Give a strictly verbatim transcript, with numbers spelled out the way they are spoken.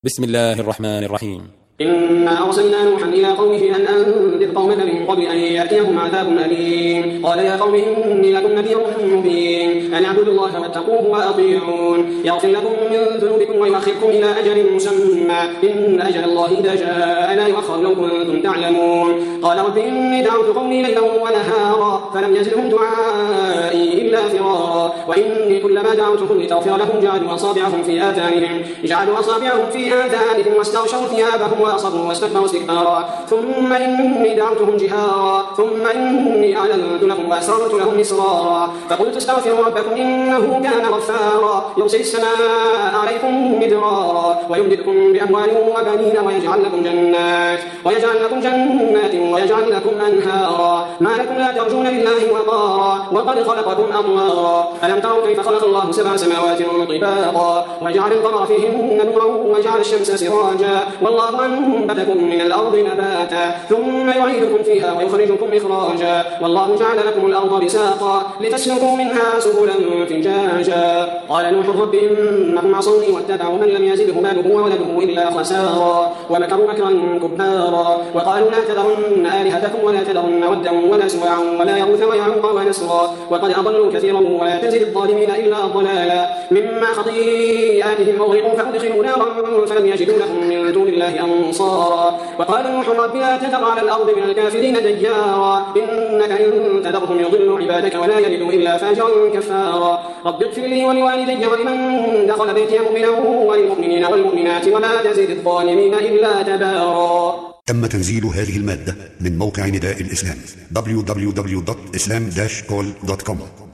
بسم الله الرحمن الرحيم. إنا أرسلنا نوحا إلى قومه أن أنذر قومك من قبل أن يأتيهم عذاب أليم. قال يا قوم إني لكم نذير مبين أن اعبدوا الله واتقوه وأطيعون يغفر لكم من ذنوبكم ويؤخركم إلى أجل مسمى إن أجل الله إذا جاء لا يؤخر لو كنتم تعلمون. قال رب إني دعوت قومي ليلا ونهارا فلم يزدهم دعائي إلا فرارا وإني كلما دعوتهم لتغفر لهم جعلوا أصابعهم في آذانهم جعلوا أصابعهم في آذانهم واستغشوا ثيابهم وأصروا واستكبروا استكبارا ثم إني دعوتهم جهارا ثم إني أعلنت لهم وأسررت لهم إسرارا فقلت استغفروا ربكم إنه كان غفارا يرسل السماء عليكم مدرارا ويمددكم بأموال وبنين ويجعل لكم جنات ويجعل لكم جنات ويجعل لكم أنهارا ما لكم لا ترجون لله وقارا وقد خلقكم أطوارا ألم تروا كيف خلق الله سبع سماوات طباقا وجعل القمر فيهن نورا وجعل الشمس سراجا والله أنبتكم من الأرض نباتا ثم يعيدكم فيها ويخرجكم إخراجا والله جعل لكم الأرض بساطا لتسلكوا منها سبلا فجاجا. قال نوح رب إنهم عصوني واتبعوا من لم يزده ماله وولده إلا خسارا ومكروا مكرا كبارا وقالوا لا تذرن آلهتكم ولا تذرن ودا ولا سواعا ولا يغوث ويعوق ونسرا وقد أضلوا كثيرا ولا تزد الظالمين إلا ضلالا مما خطيئاتهم أغرقوا فأدخلوا نارا فلم يجدوا لهم من دون الله أنصارا. وقال نوح رب لا تذر على الأرض من الكافرين ديارا إنك إن تذرهم يضلوا عبادك ولا يلدوا إلا فاجرا كفارا. رب اغفر لي ولوالدي ولمن دخل بيتي مؤمنا وللمؤمنين والمؤمنات ولا تزد الظالمين إلا تبارا. تم تنزيل هذه المادة من موقع نداء الإسلام دبليو دبليو دبليو دوت إسلام داش كول دوت كوم.